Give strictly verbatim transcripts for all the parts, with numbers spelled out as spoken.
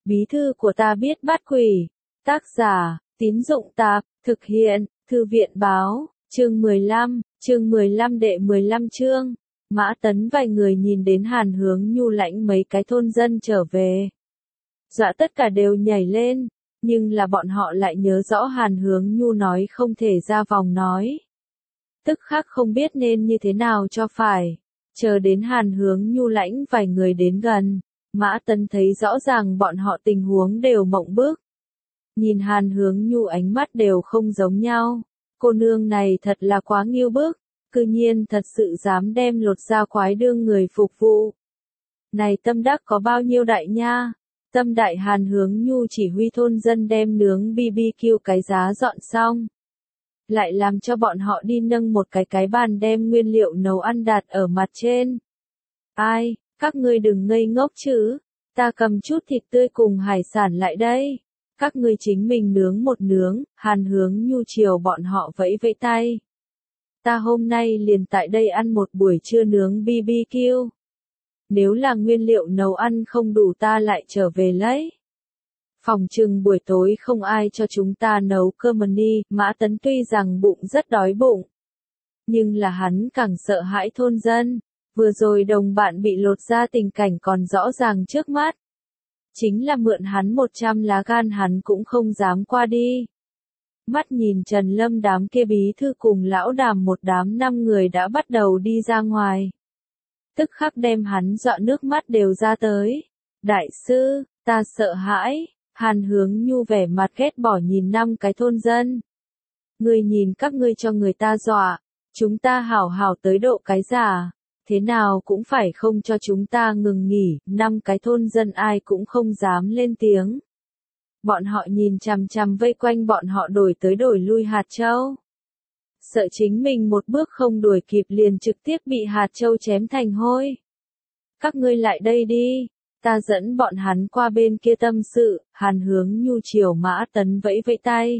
Bí thư của ta biết bắt quỷ. Tác giả, Tín Dụng Tạp, thực hiện, Thư viện Báo, chương mười lăm, chương mười lăm đệ mười lăm chương. Mã Tấn vài người nhìn đến Hàn Hướng Nhu lãnh mấy cái thôn dân trở về. Dọa tất cả đều nhảy lên, nhưng là bọn họ lại nhớ rõ Hàn Hướng Nhu nói không thể ra vòng nói. Tức khắc không biết nên như thế nào cho phải. Chờ đến Hàn Hướng Nhu lãnh vài người đến gần, Mã Tấn thấy rõ ràng bọn họ tình huống đều mộng bức. Nhìn Hàn Hướng Nhu ánh mắt đều không giống nhau. Cô nương này thật là quá nghiêu bức, cư nhiên thật sự dám đem lột da quái đương người phục vụ. Này tâm đắc có bao nhiêu đại nha? Tâm đại Hàn Hướng Nhu chỉ huy thôn dân đem nướng bi bi kiu cái giá dọn xong. Lại làm cho bọn họ đi nâng một cái cái bàn đem nguyên liệu nấu ăn đặt ở mặt trên. Ai, các ngươi đừng ngây ngốc chứ, ta cầm chút thịt tươi cùng hải sản lại đây. Các ngươi chính mình nướng một nướng, Hàn Hướng Nhu chiều bọn họ vẫy vẫy tay. Ta hôm nay liền tại đây ăn một buổi trưa nướng bi bi kiu. Nếu là nguyên liệu nấu ăn không đủ ta lại trở về lấy. Phòng trừng buổi tối không ai cho chúng ta nấu cơm ni. Mã Tấn tuy rằng bụng rất đói bụng, nhưng là hắn càng sợ hãi thôn dân. Vừa rồi đồng bạn bị lột da tình cảnh còn rõ ràng trước mắt. Chính là mượn hắn một trăm lá gan hắn cũng không dám qua đi. Mắt nhìn Trần Lâm đám kia bí thư cùng lão Đàm một đám năm người đã bắt đầu đi ra ngoài. Tức khắc đem hắn dọa nước mắt đều ra tới. Đại sư, ta sợ hãi. Hàn Hướng Nhu vẻ mặt ghét bỏ nhìn năm cái thôn dân. Ngươi nhìn các ngươi cho người ta dọa, chúng ta hảo hảo tới độ cái giả, thế nào cũng phải không cho chúng ta ngừng nghỉ. Năm cái thôn dân ai cũng không dám lên tiếng. Bọn họ nhìn chằm chằm vây quanh bọn họ đổi tới đổi lui hạt châu. Sợ chính mình một bước không đuổi kịp liền trực tiếp bị hạt châu chém thành hôi. Các ngươi lại đây đi. Ta dẫn bọn hắn qua bên kia tâm sự. Hàn Hướng Nhu chiều Mã Tấn vẫy vẫy tay.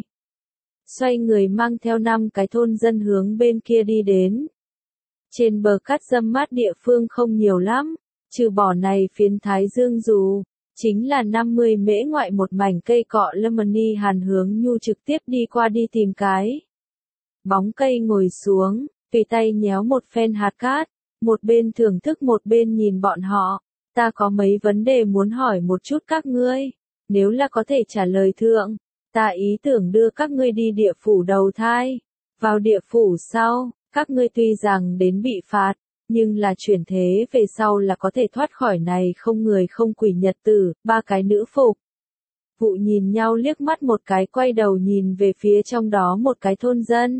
Xoay người mang theo năm cái thôn dân hướng bên kia đi đến. Trên bờ cát râm mát địa phương không nhiều lắm, trừ bỏ này phiến Thái Dương dù, chính là năm mươi mễ ngoại một mảnh cây cọ lemony. Hàn Hướng Nhu trực tiếp đi qua đi tìm cái bóng cây ngồi xuống, tùy tay nhéo một phen hạt cát, một bên thưởng thức một bên nhìn bọn họ. Ta có mấy vấn đề muốn hỏi một chút các ngươi, nếu là có thể trả lời thượng, ta ý tưởng đưa các ngươi đi địa phủ đầu thai. Vào địa phủ sau, các ngươi tuy rằng đến bị phạt, nhưng là chuyển thế về sau là có thể thoát khỏi này không người không quỷ nhật tử. Ba cái nữ phục vụ nhìn nhau liếc mắt một cái, quay đầu nhìn về phía trong đó một cái thôn dân.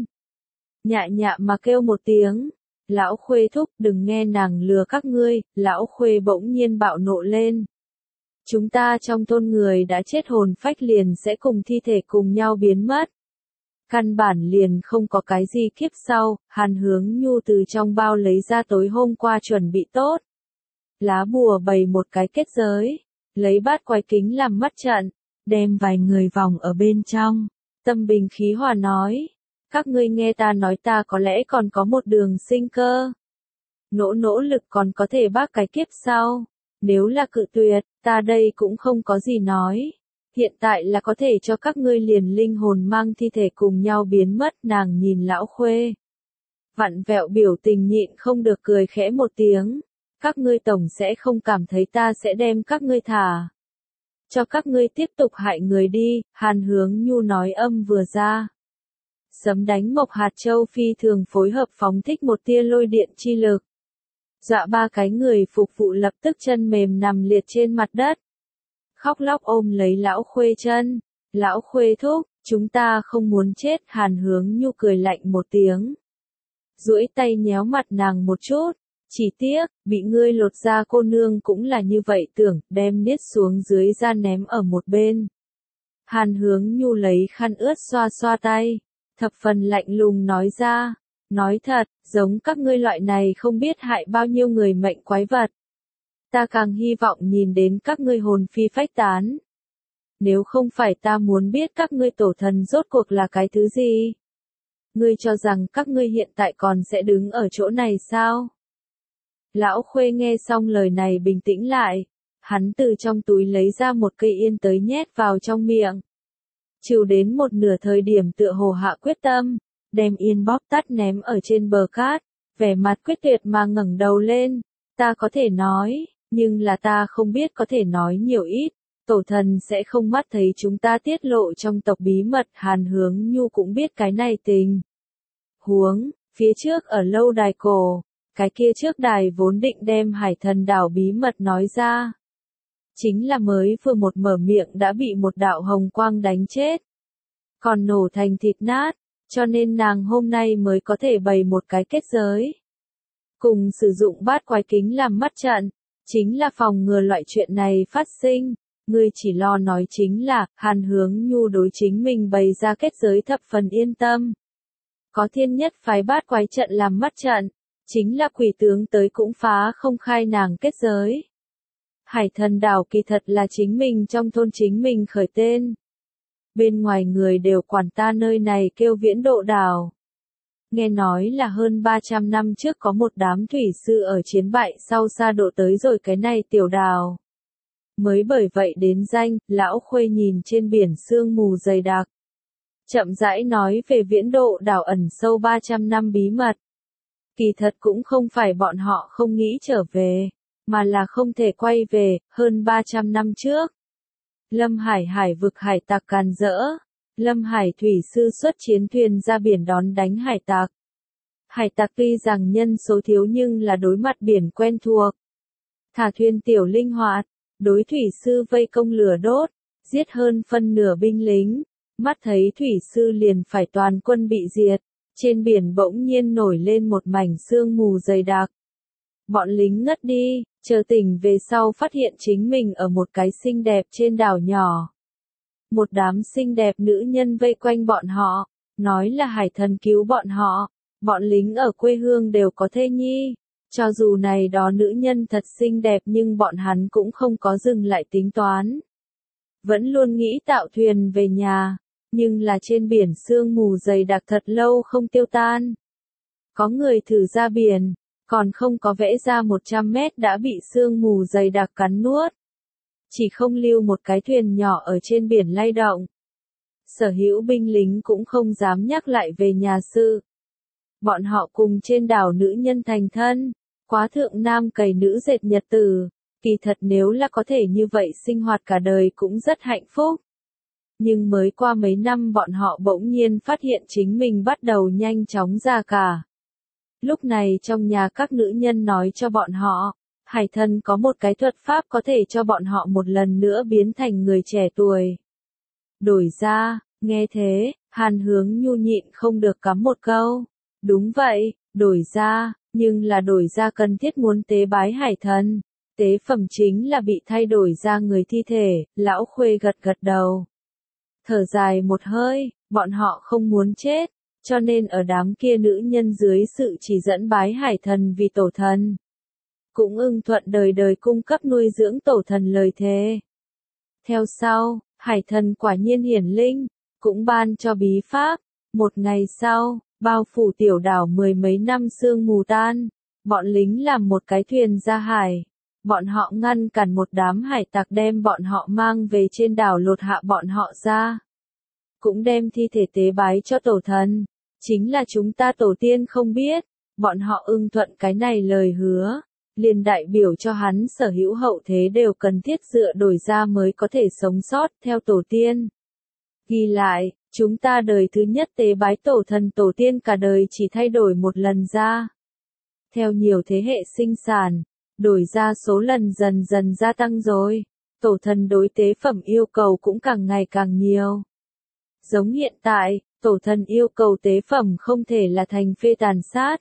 Nhạ nhạ mà kêu một tiếng. Lão Khuê thúc, đừng nghe nàng lừa các ngươi. Lão Khuê bỗng nhiên bạo nộ lên. Chúng ta trong thôn người đã chết hồn phách liền sẽ cùng thi thể cùng nhau biến mất. Căn bản liền không có cái gì kiếp sau. Hàn Hướng Nhu từ trong bao lấy ra tối hôm qua chuẩn bị tốt lá bùa, bày một cái kết giới, lấy bát quái kính làm mắt trận, đem vài người vòng ở bên trong. Tâm bình khí hòa nói. Các ngươi nghe ta nói, ta có lẽ còn có một đường sinh cơ. Nỗ nỗ lực còn có thể bác cái kiếp sau. Nếu là cự tuyệt, ta đây cũng không có gì nói. Hiện tại là có thể cho các ngươi liền linh hồn mang thi thể cùng nhau biến mất. Nàng nhìn Lão Khuê, vặn vẹo biểu tình nhịn không được cười khẽ một tiếng. Các ngươi tổng sẽ không cảm thấy ta sẽ đem các ngươi thả cho các ngươi tiếp tục hại người đi. Hàn Hướng Nhu nói âm vừa ra, sấm đánh mộc hạt châu phi thường phối hợp phóng thích một tia lôi điện chi lực. Dọa ba cái người phục vụ lập tức chân mềm nằm liệt trên mặt đất. Khóc lóc ôm lấy Lão Khuê chân. Lão Khuê thúc, chúng ta không muốn chết. Hàn Hướng Nhu cười lạnh một tiếng, duỗi tay nhéo mặt nàng một chút. Chỉ tiếc, bị ngươi lột da cô nương cũng là như vậy tưởng, đem niết xuống dưới ra ném ở một bên. Hàn Hướng Nhu lấy khăn ướt xoa xoa tay, thập phần lạnh lùng nói ra. Nói thật, giống các ngươi loại này không biết hại bao nhiêu người mệnh quái vật, ta càng hy vọng nhìn đến các ngươi hồn phi phách tán. Nếu không phải ta muốn biết các ngươi tổ thần rốt cuộc là cái thứ gì. Ngươi cho rằng các ngươi hiện tại còn sẽ đứng ở chỗ này sao? Lão Khuê nghe xong lời này bình tĩnh lại. Hắn từ trong túi lấy ra một cây yên tới nhét vào trong miệng. Chịu đến một nửa thời điểm tựa hồ hạ quyết tâm, đem yên bóp tắt ném ở trên bờ cát, vẻ mặt quyết tuyệt mà ngẩng đầu lên. Ta có thể nói, nhưng là ta không biết có thể nói nhiều ít. Tổ thần sẽ không mắt thấy chúng ta tiết lộ trong tộc bí mật. Hàn Hướng Nhu cũng biết cái này tình huống, phía trước ở lâu đài cổ, cái kia trước đài vốn định đem Hải Thần đảo bí mật nói ra. Chính là mới vừa một mở miệng đã bị một đạo hồng quang đánh chết. Còn nổ thành thịt nát, cho nên nàng hôm nay mới có thể bày một cái kết giới. Cùng sử dụng bát quái kính làm mắt trận, chính là phòng ngừa loại chuyện này phát sinh. Ngươi chỉ lo nói chính là, Hàn Hướng Nhu đối chính mình bày ra kết giới thập phần yên tâm. Có thiên nhất phái bát quái trận làm mắt trận, chính là quỷ tướng tới cũng phá không khai nàng kết giới. Hải Thần đảo kỳ thật là chính mình trong thôn chính mình khởi tên. Bên ngoài người đều quản ta nơi này kêu Viễn Độ đảo. Nghe nói là hơn ba trăm năm trước có một đám thủy sư ở chiến bại sau xa độ tới rồi cái này tiểu đảo. Mới bởi vậy đến danh, lão Khuê nhìn trên biển sương mù dày đặc. Chậm rãi nói về Viễn Độ đảo ẩn sâu ba trăm năm bí mật. Kỳ thật cũng không phải bọn họ không nghĩ trở về, mà là không thể quay về. Hơn ba trăm năm trước, Lâm Hải hải vực hải tặc càn rỡ, Lâm Hải thủy sư xuất chiến thuyền ra biển đón đánh hải tặc. Hải tặc tuy rằng nhân số thiếu nhưng là đối mặt biển quen thuộc. Thả thuyền tiểu linh hoạt, đối thủy sư vây công lửa đốt, giết hơn phân nửa binh lính, mắt thấy thủy sư liền phải toàn quân bị diệt, trên biển bỗng nhiên nổi lên một mảnh sương mù dày đặc. Bọn lính ngất đi, chờ tỉnh về sau phát hiện chính mình ở một cái xinh đẹp trên đảo nhỏ. Một đám xinh đẹp nữ nhân vây quanh bọn họ, nói là Hải Thần cứu bọn họ, bọn lính ở quê hương đều có thê nhi. Cho dù này đó nữ nhân thật xinh đẹp nhưng bọn hắn cũng không có dừng lại tính toán. Vẫn luôn nghĩ tạo thuyền về nhà, nhưng là trên biển sương mù dày đặc thật lâu không tiêu tan. Có người thử ra biển, còn không có vẽ ra một trăm mét đã bị sương mù dày đặc cắn nuốt. Chỉ không lưu một cái thuyền nhỏ ở trên biển lay động. Sở hữu binh lính cũng không dám nhắc lại về nhà sự. Bọn họ cùng trên đảo nữ nhân thành thân, quá thượng nam cày nữ dệt nhật tử, kỳ thật nếu là có thể như vậy sinh hoạt cả đời cũng rất hạnh phúc. Nhưng mới qua mấy năm bọn họ bỗng nhiên phát hiện chính mình bắt đầu nhanh chóng già cả. Lúc này trong nhà các nữ nhân nói cho bọn họ, Hải Thần có một cái thuật pháp có thể cho bọn họ một lần nữa biến thành người trẻ tuổi. Đổi ra, nghe thế, Hàn Hướng Nhu nhịn không được cắm một câu. Đúng vậy, đổi ra, nhưng là đổi ra cần thiết muốn tế bái Hải Thần. Tế phẩm chính là bị thay đổi ra người thi thể, lão Khuê gật gật đầu. Thở dài một hơi, bọn họ không muốn chết, cho nên ở đám kia nữ nhân dưới sự chỉ dẫn bái Hải Thần vì tổ thần. Cũng ưng thuận đời đời cung cấp nuôi dưỡng tổ thần lời thề. Theo sau, Hải Thần quả nhiên hiển linh, cũng ban cho bí pháp. Một ngày sau, bao phủ tiểu đảo mười mấy năm sương mù tan, bọn lính làm một cái thuyền ra hải. Bọn họ ngăn cản một đám hải tặc đem bọn họ mang về trên đảo lột hạ bọn họ ra. Cũng đem thi thể tế bái cho tổ thần. Chính là chúng ta tổ tiên không biết, bọn họ ưng thuận cái này lời hứa. Liền đại biểu cho hắn sở hữu hậu thế đều cần thiết dựa đổi ra mới có thể sống sót theo tổ tiên. Ghi lại, chúng ta đời thứ nhất tế bái tổ thần tổ tiên cả đời chỉ thay đổi một lần ra. Theo nhiều thế hệ sinh sản, đổi ra số lần dần dần gia tăng rồi, tổ thần đối tế phẩm yêu cầu cũng càng ngày càng nhiều. Giống hiện tại, tổ thần yêu cầu tế phẩm không thể là thành phê tàn sát.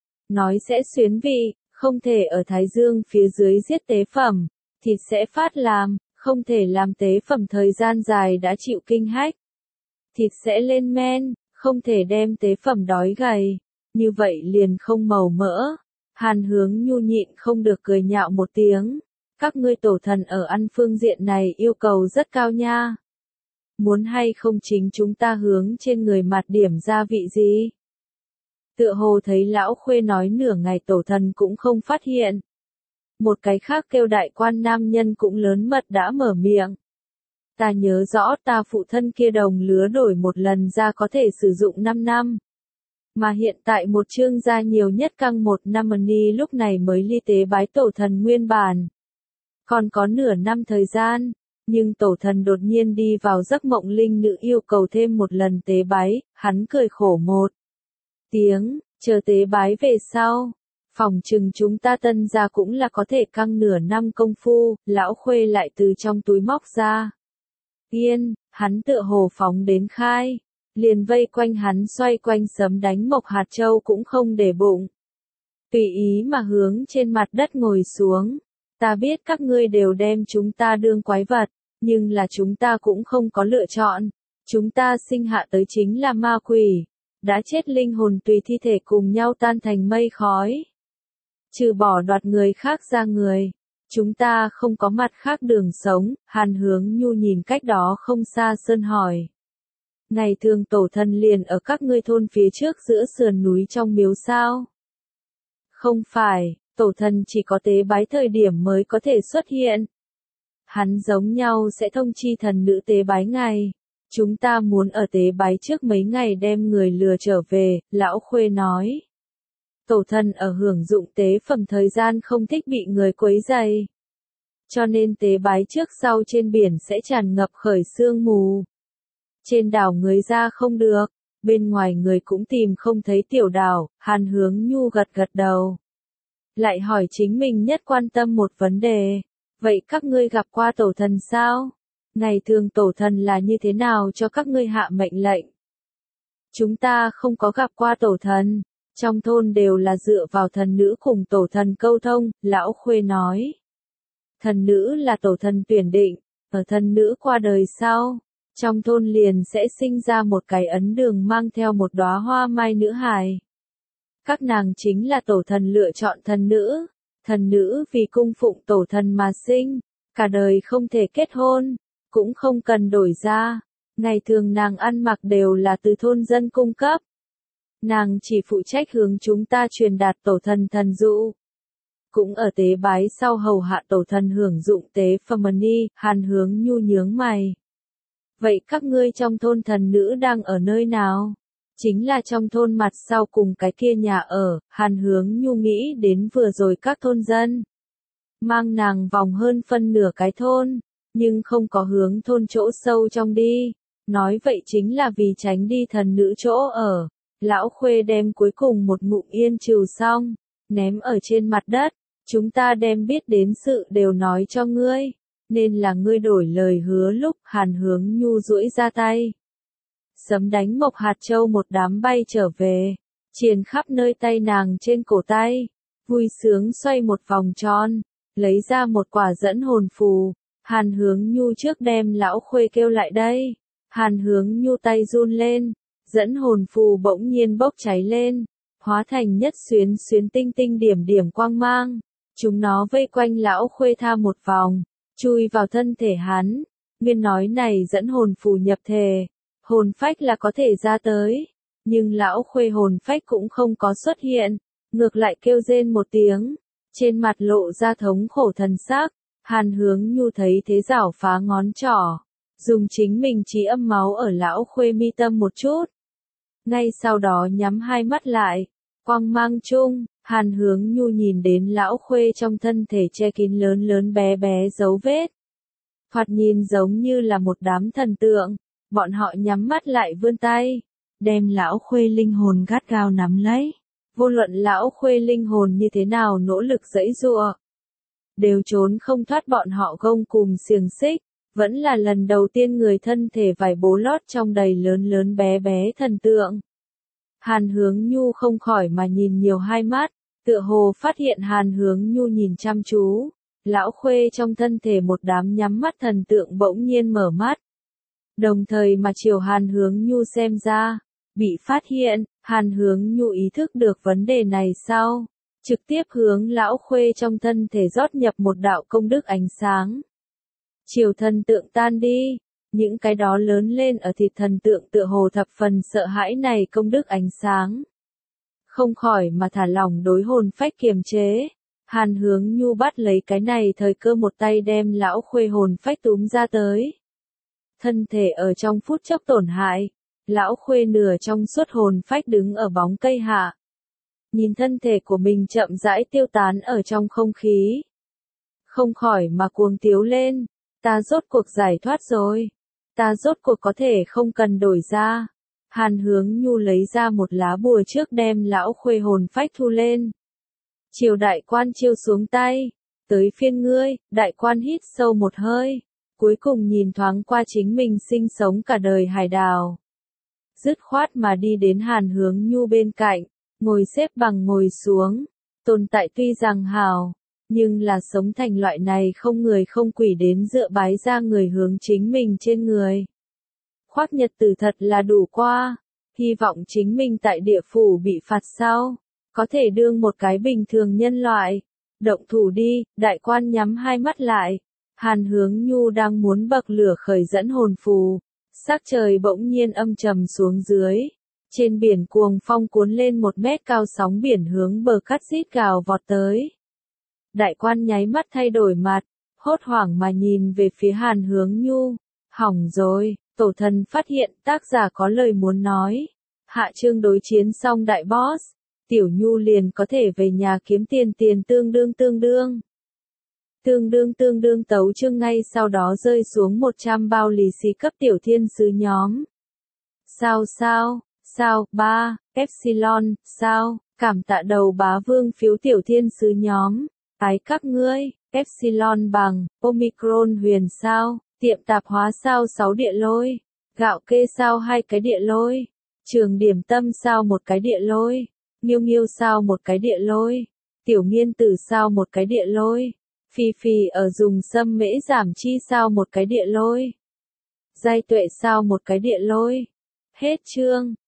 Nói sẽ xuyến vị, không thể ở thái dương phía dưới giết tế phẩm, thịt sẽ phát làm, không thể làm tế phẩm thời gian dài đã chịu kinh hách. Thịt sẽ lên men, không thể đem tế phẩm đói gầy, như vậy liền không màu mỡ. Hàn Hướng Nhu nhịn không được cười nhạo một tiếng, các ngươi tổ thần ở ăn phương diện này yêu cầu rất cao nha. Muốn hay không chính chúng ta hướng trên người mặt điểm gia vị gì? Tựa hồ thấy lão Khuê nói nửa ngày tổ thần cũng không phát hiện. Một cái khác kêu đại quan nam nhân cũng lớn mật đã mở miệng. Ta nhớ rõ ta phụ thân kia đồng lứa đổi một lần ra có thể sử dụng năm năm. Mà hiện tại một chương gia nhiều nhất căng một năm ni lúc này mới ly tế bái tổ thần nguyên bản. Còn có nửa năm thời gian, nhưng tổ thần đột nhiên đi vào giấc mộng linh nữ yêu cầu thêm một lần tế bái, hắn cười khổ một tiếng, chờ tế bái về sau. Phòng chừng chúng ta tân gia cũng là có thể căng nửa năm công phu, lão Khuê lại từ trong túi móc ra. Yên, hắn tựa hồ phóng đến khai, liền vây quanh hắn xoay quanh sấm đánh mộc hạt châu cũng không để bụng. Tùy ý mà hướng trên mặt đất ngồi xuống, ta biết các ngươi đều đem chúng ta đương quái vật, nhưng là chúng ta cũng không có lựa chọn, chúng ta sinh hạ tới chính là ma quỷ, đã chết linh hồn tùy thi thể cùng nhau tan thành mây khói. Trừ bỏ đoạt người khác ra người, chúng ta không có mặt khác đường sống, Hàn Hướng Nhu nhìn cách đó không xa Sơn hỏi. Ngày thường tổ thần liền ở các ngươi thôn phía trước giữa sườn núi trong miếu sao? Không phải, tổ thần chỉ có tế bái thời điểm mới có thể xuất hiện. Hắn giống nhau sẽ thông chi thần nữ tế bái ngày. Chúng ta muốn ở tế bái trước mấy ngày đem người lừa trở về, lão Khuê nói. Tổ thần ở hưởng dụng tế phẩm thời gian không thích bị người quấy rầy. Cho nên tế bái trước sau trên biển sẽ tràn ngập khởi sương mù. Trên đảo người ra không được, bên ngoài người cũng tìm không thấy tiểu đảo, Hàn Hướng Nhu gật gật đầu. Lại hỏi chính mình nhất quan tâm một vấn đề, vậy các ngươi gặp qua tổ thần sao? Ngày thường tổ thần là như thế nào cho các ngươi hạ mệnh lệnh? Chúng ta không có gặp qua tổ thần, trong thôn đều là dựa vào thần nữ cùng tổ thần câu thông, lão Khuê nói. Thần nữ là tổ thần tuyển định, ở thần nữ qua đời sau, trong thôn liền sẽ sinh ra một cái ấn đường mang theo một đóa hoa mai nữ hài. Các nàng chính là tổ thần lựa chọn thần nữ, thần nữ vì cung phụng tổ thần mà sinh, cả đời không thể kết hôn, cũng không cần đổi ra, ngày thường nàng ăn mặc đều là từ thôn dân cung cấp. Nàng chỉ phụ trách hướng chúng ta truyền đạt tổ thần thần dụ. Cũng ở tế bái sau hầu hạ tổ thần hưởng dụng tế phẩm ni, Hàn Hướng Nhu nhướng mày. Vậy các ngươi trong thôn thần nữ đang ở nơi nào? Chính là trong thôn mặt sau cùng cái kia nhà ở, Hàn Hướng Nhu nghĩ đến vừa rồi các thôn dân. Mang nàng vòng hơn phân nửa cái thôn, nhưng không có hướng thôn chỗ sâu trong đi. Nói vậy chính là vì tránh đi thần nữ chỗ ở. Lão Khuê đem cuối cùng một ngụm yên trừ xong, ném ở trên mặt đất. Chúng ta đem biết đến sự đều nói cho ngươi, nên là ngươi đổi lời hứa lúc Hàn Hướng Nhu duỗi ra tay. Sấm đánh mộc hạt châu một đám bay trở về, triền khắp nơi tay nàng trên cổ tay, vui sướng xoay một vòng tròn, lấy ra một quả dẫn hồn phù. Hàn Hướng Nhu trước đem lão Khuê kêu lại đây, Hàn Hướng Nhu tay run lên, dẫn hồn phù bỗng nhiên bốc cháy lên, hóa thành nhất xuyến xuyến tinh tinh điểm điểm quang mang. Chúng nó vây quanh lão Khuê tha một vòng, chui vào thân thể hắn. Nguyên nói này dẫn hồn phù nhập thể, hồn phách là có thể ra tới, nhưng lão Khuê hồn phách cũng không có xuất hiện, ngược lại kêu rên một tiếng, trên mặt lộ ra thống khổ thần sắc. Hàn Hướng Nhu thấy thế giảo phá ngón trỏ, dùng chính mình trí âm máu ở lão Khuê mi tâm một chút. Ngay sau đó nhắm hai mắt lại, quang mang chung, Hàn Hướng Nhu nhìn đến lão Khuê trong thân thể che kín lớn lớn bé bé dấu vết. Thoạt nhìn giống như là một đám thần tượng, bọn họ nhắm mắt lại vươn tay, đem lão Khuê linh hồn gắt gao nắm lấy. Vô luận lão Khuê linh hồn như thế nào nỗ lực giãy giụa, đều trốn không thoát bọn họ gông cùm xiềng xích, vẫn là lần đầu tiên người thân thể vải bố lót trong đầy lớn lớn bé bé thần tượng. Hàn Hướng Nhu không khỏi mà nhìn nhiều hai mắt, tựa hồ phát hiện Hàn Hướng Nhu nhìn chăm chú, lão Khuê trong thân thể một đám nhắm mắt thần tượng bỗng nhiên mở mắt. Đồng thời mà chiều Hàn Hướng Nhu xem ra, bị phát hiện, Hàn Hướng Nhu ý thức được vấn đề này sau, trực tiếp hướng lão Khuê trong thân thể rót nhập một đạo công đức ánh sáng. Chiều thần tượng tan đi, những cái đó lớn lên ở thịt thần tượng tựa hồ thập phần sợ hãi này công đức ánh sáng. Không khỏi mà thả lỏng đối hồn phách kiềm chế, Hàn Hướng Nhu bắt lấy cái này thời cơ một tay đem lão khuê hồn phách túm ra tới. Thân thể ở trong phút chốc tổn hại, lão khuê nửa trong suốt hồn phách đứng ở bóng cây hạ. Nhìn thân thể của mình chậm rãi tiêu tán ở trong không khí. Không khỏi mà cuồng tiếu lên, ta rốt cuộc giải thoát rồi, ta rốt cuộc có thể không cần đổi ra. Hàn Hướng Nhu lấy ra một lá bùa trước đem lão khuê hồn phách thu lên. Triều đại quan chiêu xuống tay, tới phiên ngươi, đại quan hít sâu một hơi, cuối cùng nhìn thoáng qua chính mình sinh sống cả đời hải đảo. Dứt khoát mà đi đến Hàn Hướng Nhu bên cạnh, ngồi xếp bằng ngồi xuống, tồn tại tuy rằng hào, nhưng là sống thành loại này không người không quỷ đến dựa bái ra người hướng chính mình trên người. Khoác nhật tử thật là đủ qua, hy vọng chính mình tại địa phủ bị phạt sau, có thể đương một cái bình thường nhân loại. Động thủ đi, đại quan nhắm hai mắt lại, Hàn Hướng Nhu đang muốn bậc lửa khởi dẫn hồn phù, sắc trời bỗng nhiên âm trầm xuống dưới. Trên biển cuồng phong cuốn lên một mét cao sóng biển hướng bờ cát rít gào vọt tới. Đại quan nháy mắt thay đổi mặt, hốt hoảng mà nhìn về phía Hàn Hướng Nhu. Hỏng rồi, tổ thần phát hiện tác giả có lời muốn nói. Hạ chương đối chiến xong đại boss, Tiểu Nhu liền có thể về nhà kiếm tiền tiền tương đương tương đương. Tương đương tương đương tấu chương ngay sau đó rơi xuống một trăm bao lì xì cấp tiểu thiên sứ nhóm. Sao sao, sao, ba, Epsilon, sao, cảm tạ đầu bá vương phiếu tiểu thiên sứ nhóm. Ái các ngươi, Epsilon bằng, Omicron huyền sao, tiệm tạp hóa sao sáu địa lôi, gạo kê sao hai cái địa lôi, trường điểm tâm sao một cái địa lôi, nghiêu nghiêu sao một cái địa lôi, tiểu nghiên tử sao một cái địa lôi, phi phi ở dùng sâm mễ giảm chi sao một cái địa lôi, giai tuệ sao một cái địa lôi. Hết chương.